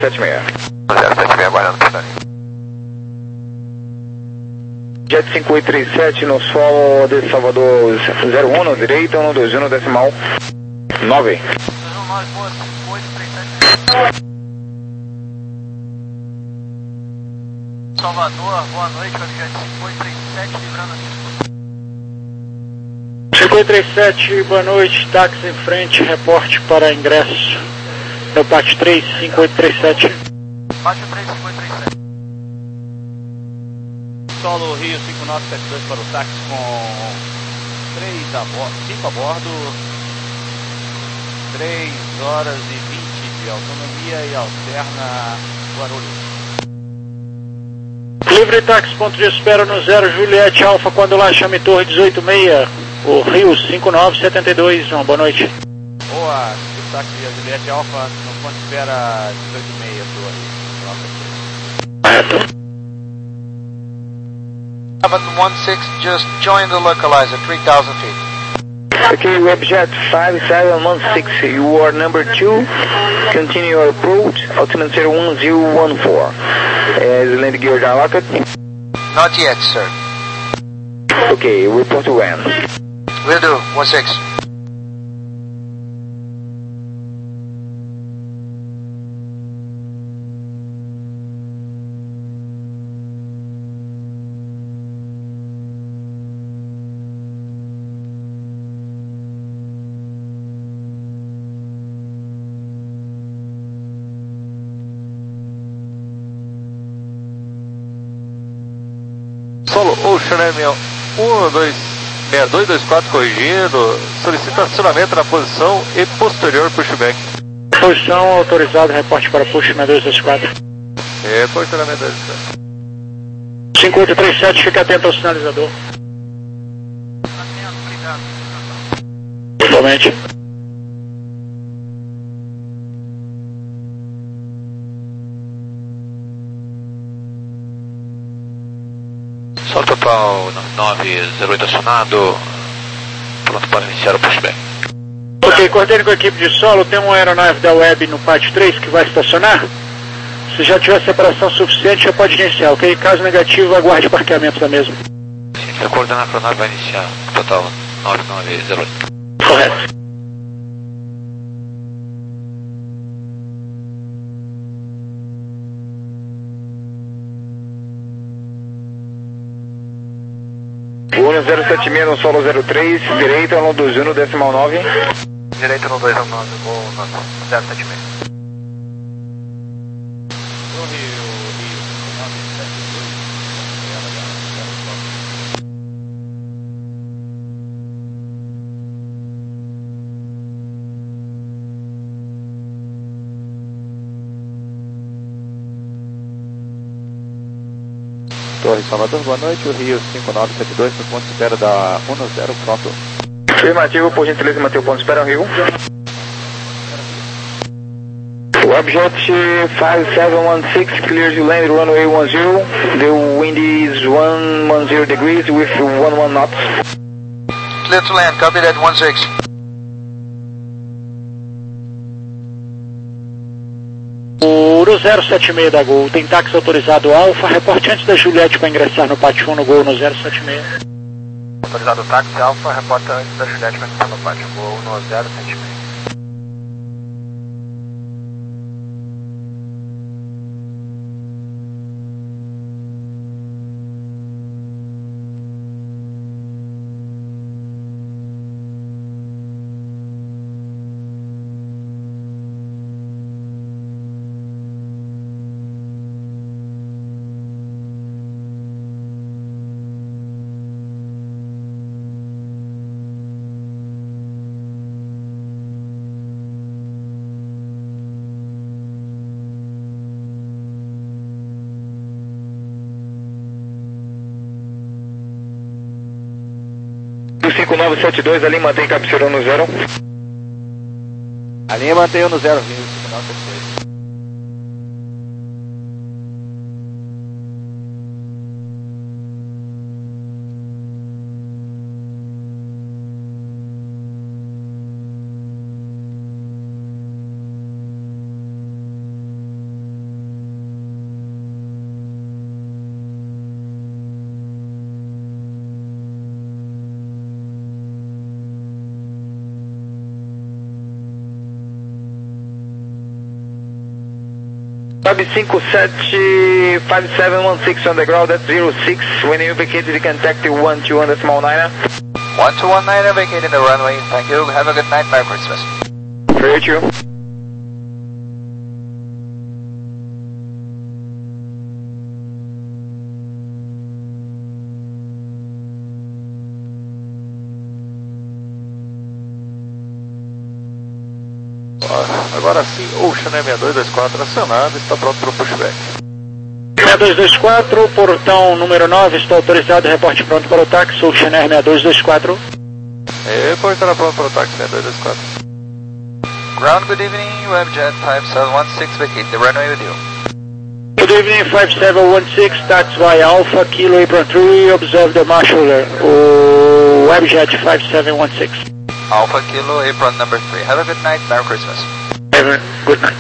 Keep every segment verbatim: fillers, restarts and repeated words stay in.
sete seis. zero sete seis, aguardando portaria. Jet cinco oito três sete no solo de Salvador zero um, direita, um dois um, decimal nove. Salvador, boa noite, Jet cinco oito três sete, livrando risco. cinco oito três sete, boa noite, táxi em frente, reporte para ingresso no Pátio três, cinco oito três sete. Pátio três, cinco oito três sete. Solo Rio cinco nove sete dois para o táxi com três a bordo, cinco a bordo, três horas e vinte de autonomia e alterna Guarulhos. Livre táxi, ponto de espera no zero Juliette Alfa, quando lá chame Torre dezoito seis, o Rio cinco nove sete dois, uma boa noite. Boa, o táxi Juliette Alfa no ponto de espera dezoito seis, Torre. Correto. seven one six, just join the localizer, three thousand feet. Okay, Webjet five seven one six, you are number two, continue your approach, altimeter zero one zero one four. Is land gear down locked? Not yet, sir. Okay, report to when? Will do, one six. Solo Ocean M um dois seis dois dois quatro corrigindo, solicita acionamento na posição e posterior pushback. Posição autorizado, reporte para push na dois dois quatro. É, posicionamento dois dois quatro. cinco oito três sete, fica atento ao sinalizador. Atento, obrigado. Totalmente. Solo total nove zero oito acionado, pronto para iniciar o pushback. Ok, coordene com a equipe de solo, tem uma aeronave da Web no Pátio três que vai estacionar. Se já tiver separação suficiente, já pode iniciar, ok? Caso negativo, aguarde parqueamento da mesma. Sim, vai coordenar para a nave, vai iniciar, total nove nove zero oito. Correto. um zero sete seis no solo zero três, direita, um dois um, decimal nove. Direito no dois um nove, vou no zero sete seis. O Rio, Rio cinco nove sete dois, Torre Salvador, boa noite, o Rio cinco nove sete dois, no ponto de espera da um zero, pronto. Afirmativo, por gentileza, manter o ponto de espera, Rio. Webjet five seven one six clears you land runway one zero. The wind is one one zero degrees with one one knots. Clear to land, copy that, one six. O zero sete seis da Gol, tem táxi autorizado Alfa, reporte antes da Juliette para ingressar no Pátio um no Gol no zero sete seis. Autorizado táxi Alfa, reporta antes da Juliette para entrar no pátio, voo no zero sete seis. cinco nove sete dois, ali mantém captura no zero. A linha mantém no zero, Rio cinco nove sete dois. Web cinco sete five seven one six on the ground, that's zero six. When you vacated, you can contact one two on the small niner. one two one niner vacating the runway. Thank you. Have a good night. Merry Christmas. For you. Agora sim, Ocean sessenta e dois vinte e quatro acionado, está pronto para o pushback. sessenta e dois vinte e quatro, portão número nove, está autorizado, reporte pronto para o táxi, Ocean sessenta e dois vinte e quatro. E portará pronto para o táxi sessenta e dois vinte e quatro. Ground, good evening. Webjet five seven one six, vacate the runway with you. Good evening, five seven one six, taxi via Alpha, Kilo Apron three, observe the marshal there. O Webjet five seven one six. Alpha Kilo, apron number three. Have a good night. Merry Christmas. Have a good night.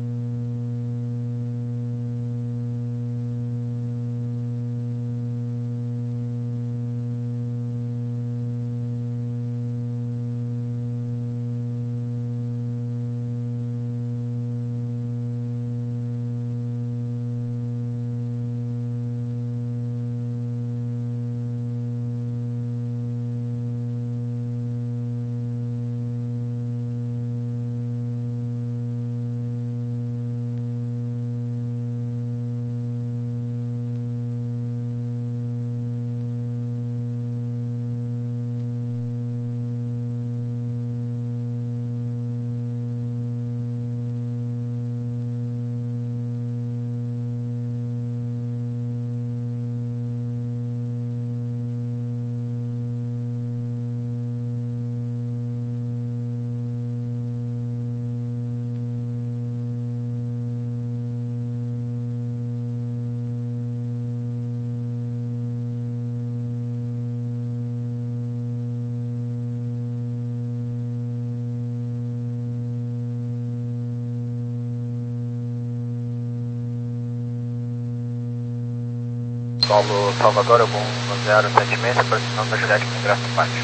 Solo Salvador, algum zero sete seis, aproximação da Juliette com ingresso no pátio.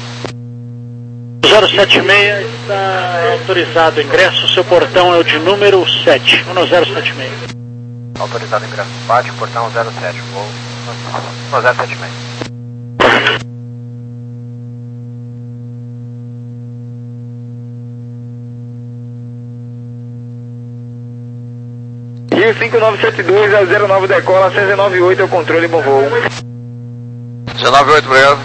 zero sete seis está autorizado, ingresso, seu portão é o de número sete, um zero sete seis. Autorizado ingresso no pátio, portão zero sete, voo um zero sete seis. Rio cinco nove sete dois a zero nove decola, cento e noventa e oito é o controle, bom voo. cento e noventa e oito, obrigado.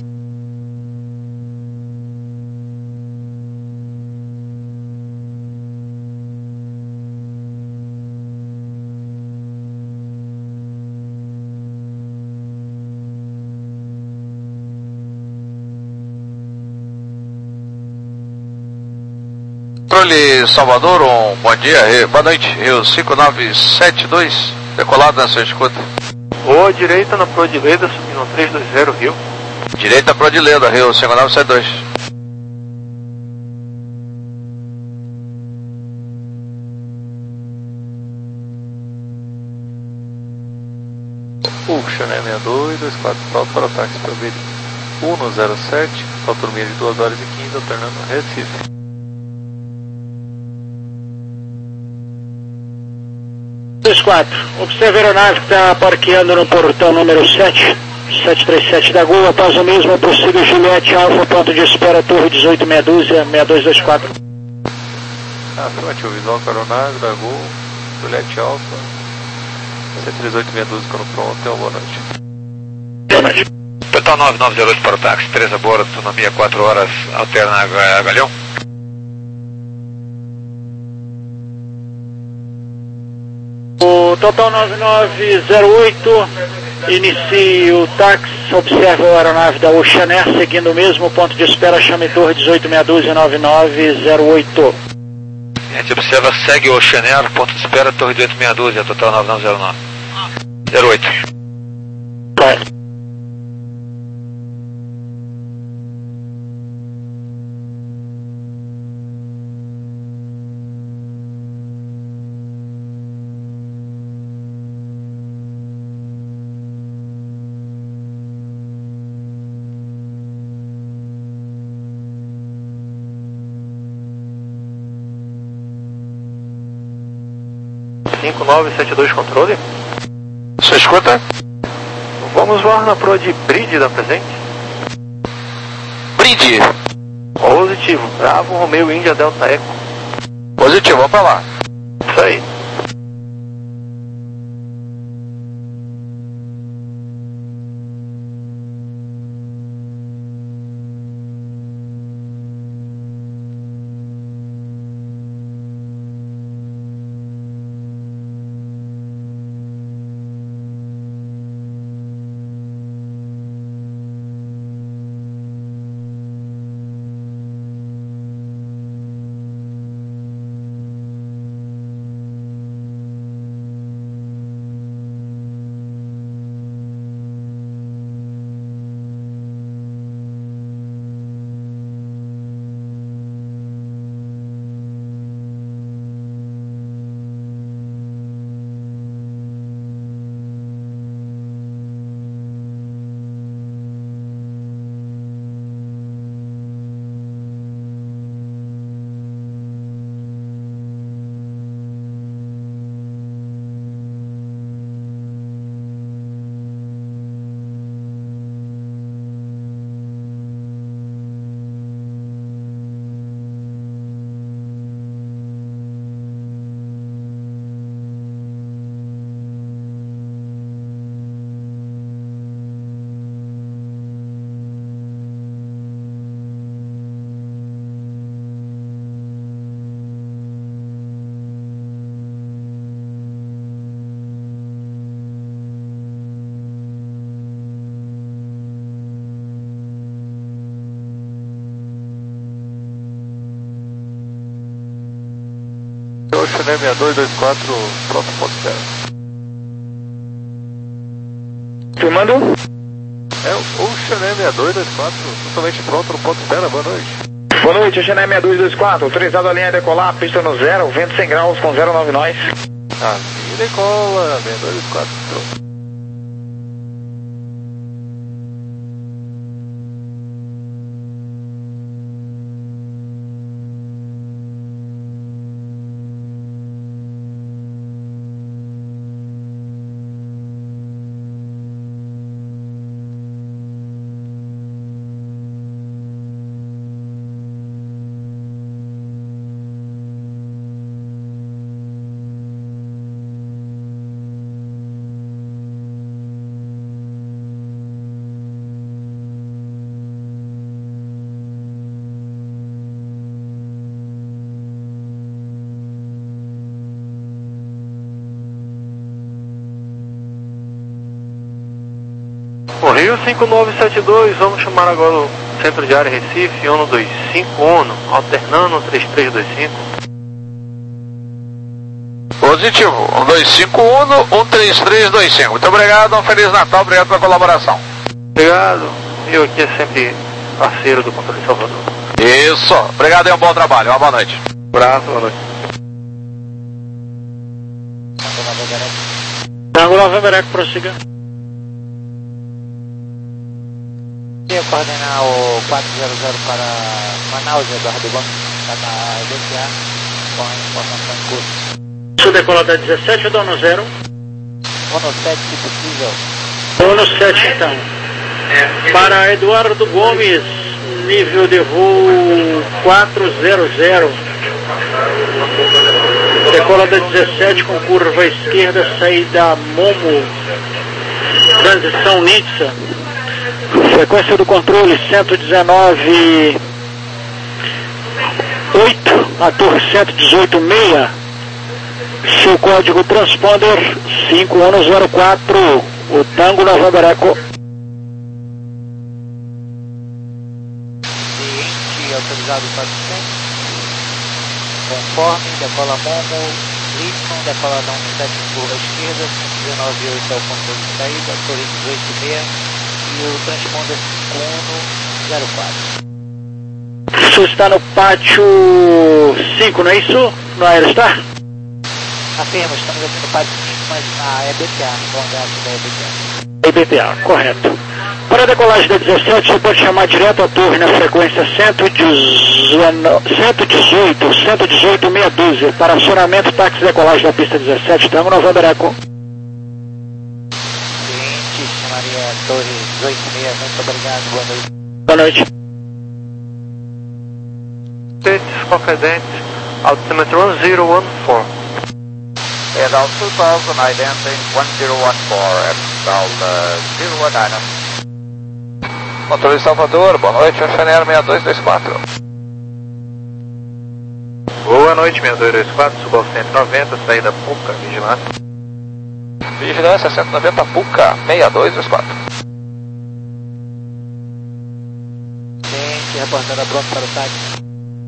Controle Salvador, um bom dia, boa noite, Rio cinco nove sete dois, decolado na sua escuta. Ô, direita na Pro de Leda, subindo três dois zero, Rio. Direita Pro de Leda, Rio cinco nove sete dois. Ocean sessenta e dois vinte e quatro, salto para o táxi para o B um zero sete, autonomia de duas horas e quinze, alternando Recife. dois quatro, observe a aeronave que está parqueando no portão número sete, sete três sete da Gol, após o mesmo, prossiga Juliette Alfa, ponto de espera, torre dezoito meia dúzia, seis dois dois quatro. Afirmativo, visual com a aeronave da Gol, Juliette Alfa, sete três oito meia dúzia, quando pronto, então boa noite. Boa noite. Total nove nove zero oito para o táxi, três a bordo, autonomia quatro horas, alterna a Galhão. O total nove nove zero oito, inicie o táxi, observa a aeronave da Ocean Air, seguindo o mesmo ponto de espera, chame torre dezoito meia dúzia, nove nove zero oito. A gente observa, segue o Ocean Air, ponto de espera, torre dezoito meia dúzia, total nove nove zero nove. zero oito. Right. cinco nove sete dois controle. Você escuta? Vamos voar na proa de Bride da presente. Bride. Positivo. Bravo, Romeo, Índia, Delta, Eco. Positivo, vamos pra lá. Isso aí. Ocean sessenta e dois vinte e quatro, pronto, ponto zero. Filmando? É, o Ocean sessenta e dois vinte e quatro, totalmente pronto no ponto zero, boa noite. Boa noite, Ocean sessenta e dois vinte e quatro, autorizado a linha a decolar, pista no zero, vento cem graus com zero nove nós. Ah, e decola, sessenta e dois vinte e quatro, pronto. O Rio cinco nove sete dois, vamos chamar agora o centro de área Recife, ONU vinte e cinco, ONU, alternando três três dois cinco. Positivo, um dois cinco ONU, um três três dois cinco. Muito obrigado, um Feliz Natal, obrigado pela colaboração. Obrigado, eu aqui é sempre parceiro do Controle de Salvador. Isso, obrigado e um bom trabalho, uma boa noite. Um abraço, boa noite. Tango November Eco, prossiga. Eu coordenar o quatrocentos para Manaus, Eduardo Gomes, está na E B T A, com a informação em curso. Sul decolada dezessete, dono zero. ONU sete, se possível. Dono sete, então. Para Eduardo Gomes, nível de voo quatrocentos. Decolada dezessete com curva esquerda, saída Momo, transição Nitsa. Frequência do controle cento e dezenove oito, a torre cento e dezoito seis. Seu código transponder cinco um zero quatro, o Tango November Eco. Cliente autorizado quatrocentos. Conforme, decola Momo, Liston, decola da ONU sete, curva esquerda, cento e dezenove oito é o controle de saída, torre dezoito seis. E o transponder cinco um zero quatro. Isso está no pátio cinco, não é isso? No Aerostar? Afirma, estamos aqui no pátio cinco, mas na E B T A, no andar da E B T A. E B T A, correto. Para a decolagem da dezessete, você pode chamar direto a torre na frequência cento e dezoito, cento e dezoito, meia dúzia, para acionamento táxi decolagem da pista dezessete, Tango November Eco. Cliente, chamaria torre dezoito e meia, muito obrigado, boa noite. Boa noite. Confidente, altimeter one zero one four. And out two thousand, identing one zero one four, at uh, zero one nine. Controle Salvador, boa noite, Oceanair seis dois dois quatro. Boa noite, seis dois dois quatro, suba ao cento e noventa, saída Puca, vigilância. Vigilância cento e noventa Puca, seis dois dois quatro. Cliente, reportando pronto para o táxi.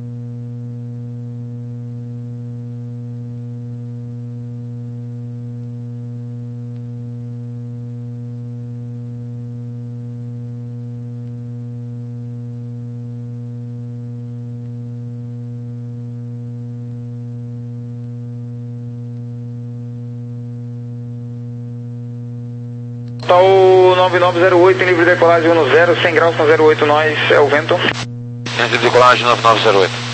Total nove nove zero oito, em livre de decolagem um zero, cem graus com zero oito, nós, é o vento. Livre de decolagem nove nove zero oito.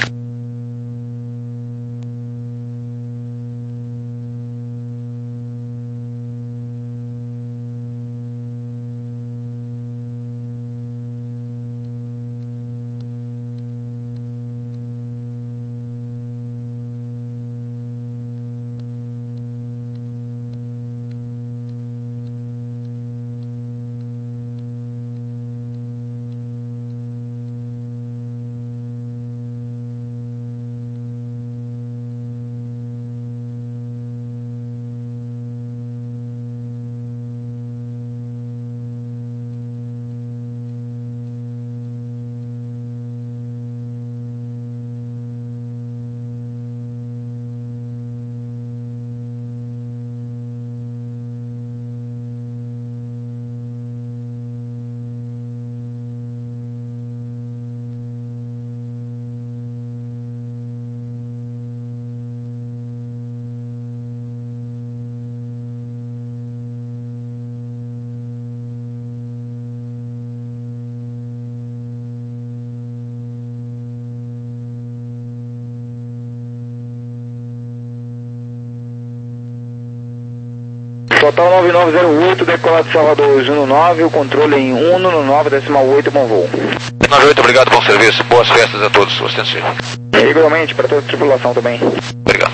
Total nove nove zero oito, decolado de Salvador um nove, o controle em um no nove, decimal oito, bom voo. nove oito, obrigado, bom serviço, boas festas a todos, ostensivo. Igualmente, para toda a tripulação também. Obrigado.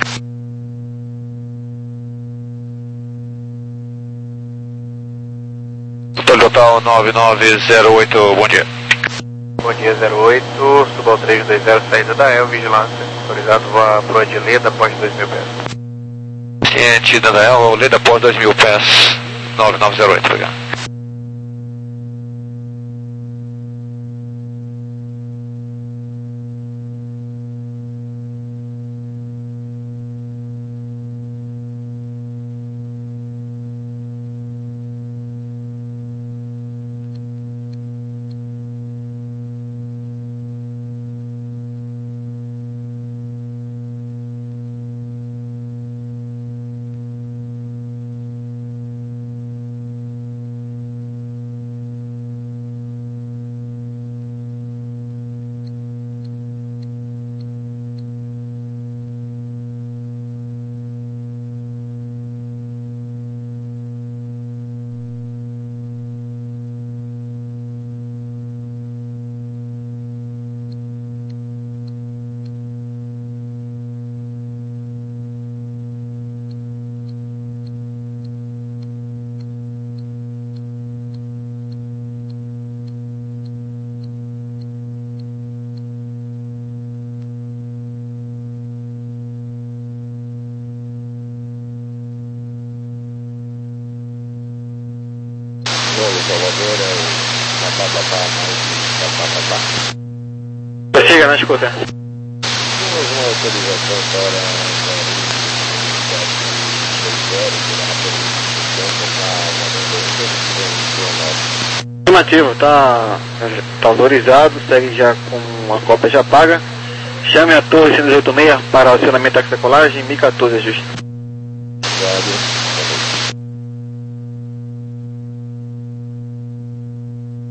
Controle total nove nove zero oito, bom dia. Bom dia, zero oito, suba ao três dois zero, saída da E L, vigilância. Autorizado voar pro Adileda após dois mil pés. Ciente da E L, Leda após dois mil pés, nove nove zero oito, obrigado. Prossiga, não escuta. Alguma autorização para Afirmativo, tá, tá autorizado, segue já com a cópia já paga. Chame a torre cento e oitenta e seis para acionamento táxi decolagem, M I quatorze ajuste. Obrigado.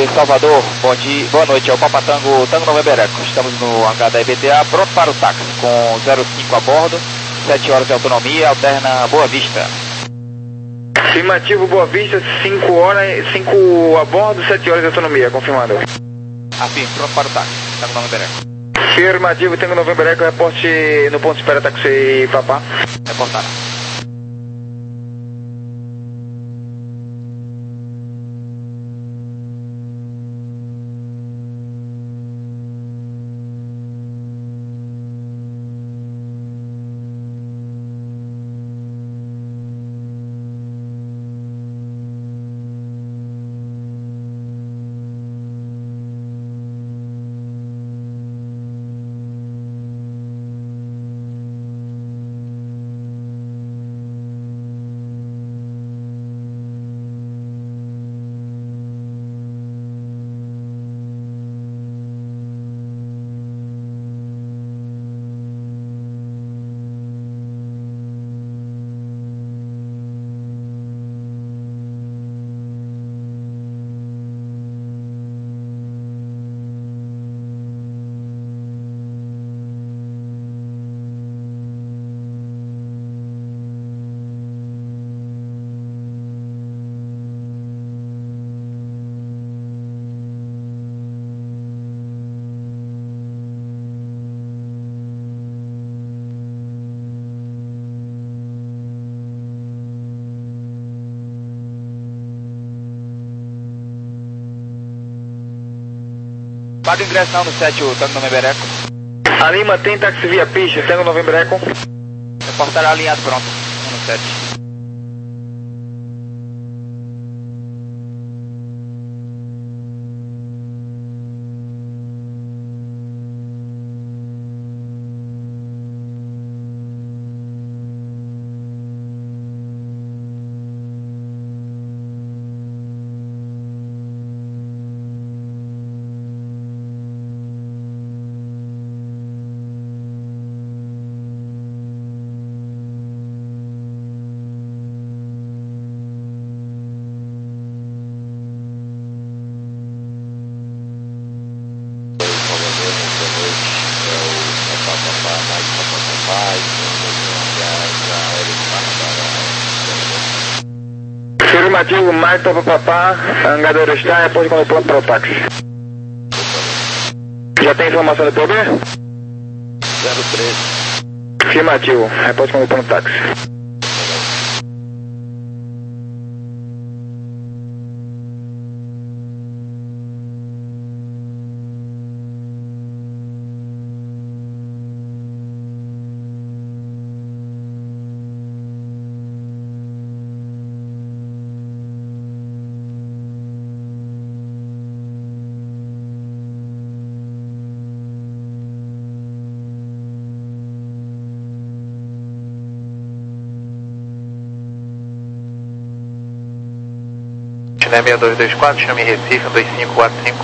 Salvador, bom dia, boa noite, é o Papa Tango, Tango November Eco. Estamos no hangar da I B T A, pronto para o táxi, com zero cinco a bordo, sete horas de autonomia, alterna Boa Vista. Afirmativo, Boa Vista, cinco horas, cinco a bordo, sete horas de autonomia, confirmado. Afim, pronto para o táxi, Tango November Eco. Afirmativo, Tango November Eco, reporte no ponto de espera táxi Papá. Reportado. Paga o ingresso não no sete, o Tango November Eco. A Lima tem táxi via pista, Tango November Eco. Reportará alinhado pronto, um no sete. Afirmativo, Marta Papapá, hangar da Eurostar, reporte quando pronto para o táxi. Já tem informação do P B? zero três. Afirmativo, reporte quando pronto para o táxi. Chile seis dois dois quatro, chame Recife um dois cinco quatro cinco.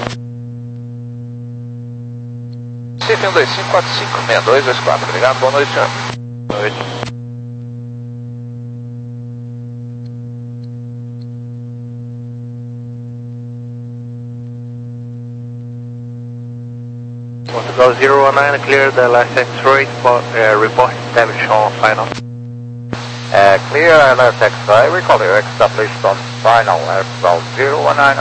Recife um dois cinco quatro cinco, seis dois dois quatro, obrigado, boa noite, senhor. Boa noite. Portugal zero one nine, clear the last X-ray, uh, report damage on final. Uh, clear last X-ray, we call you established on final Portugal zero one nine.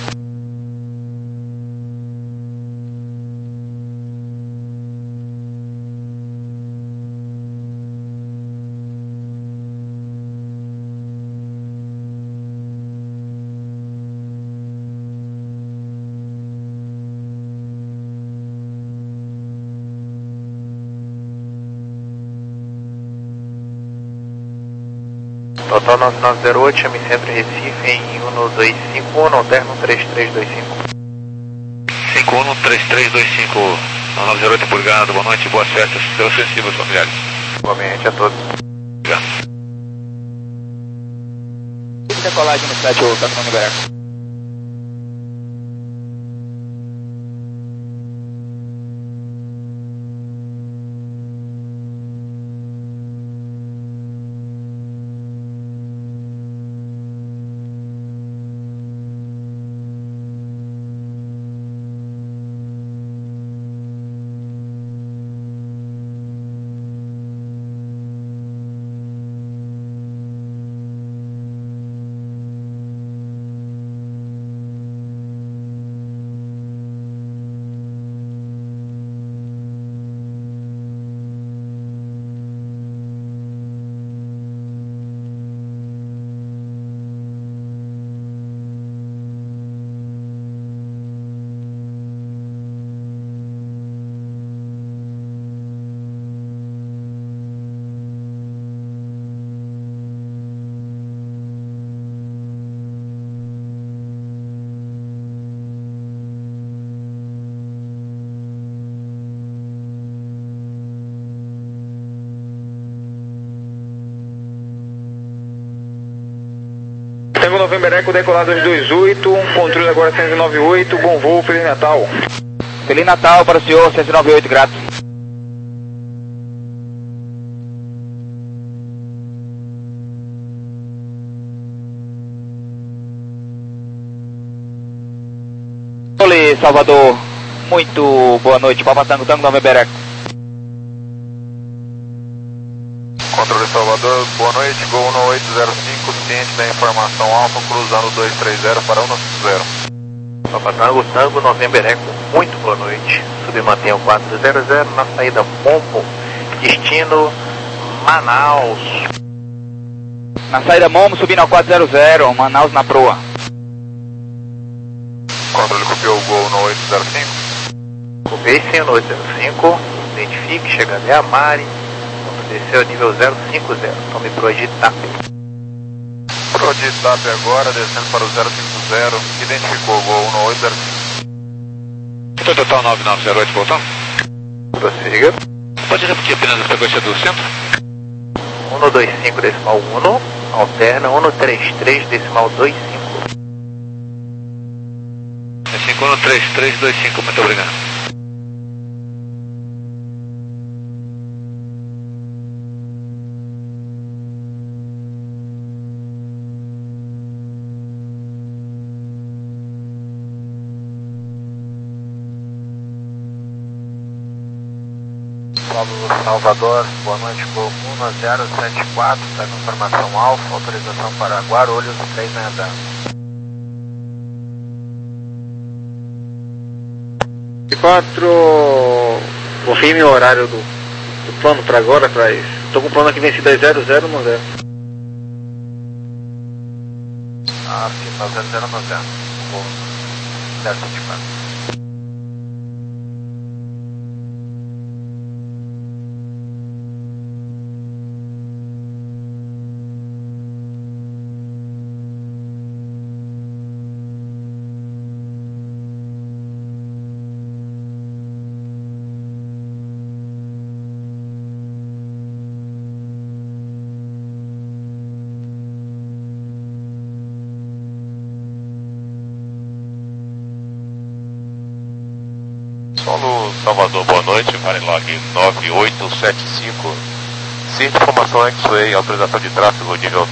Total nove nove zero oito, chame Centro Recife em um dois cinco um, alterno três três dois cinco. cinco um três três dois cinco, nove nove zero oito, obrigado, boa noite, boas festas, seus sensíveis familiares. Igualmente a todos. Obrigado. Decolagem no sete, o Tango November Eco. November Echo, decolado às dois oito, controle agora cento e noventa e oito, bom voo, Feliz Natal. Feliz Natal para o senhor, cento e noventa e oito, grato. Olê, Salvador, muito boa noite, Papa Tango, Tango November Echo. Controle Salvador, boa noite, Gol um oito zero cinco, ciente da informação alfa, cruzando dois três zero para um cinco zero. Papa Tango, Tango November Echo, muito boa noite, submantenha o quatro zero zero na saída Mombo, destino Manaus. Na saída Momo, subindo ao quatro zero zero, Manaus na proa. Controle copiou o Gol um oito zero cinco. Copiei sim, um oito zero cinco, identifique, chegando em Amari, vamos descer ao nível zero cinco zero, tome pro Editape. Pro Editape agora, descendo para o zero cinco zero, identificou o Gol um oito zero cinco. Total nove nove zero oito, voltão. Prossiga. Pode repetir apenas a frequência do centro? um dois cinco decimal um, alterna um três três decimal dois cinco. cinco um três três dois cinco, muito obrigado. Paulo Salvador, boa noite, Gol um zero sete quatro, está com informação alfa, autorização para Guarulhos, três em andando. quatro, confirme o horário do, do plano para agora, traz. Estou com o plano aqui vencido às zero zero no zero. Ah, sim, está zero zero no zero. Gol zero sete quatro. Solo Salvador, boa noite, Varilog nove oito sete cinco. Ciente informação X-Way, autorização de tráfego nível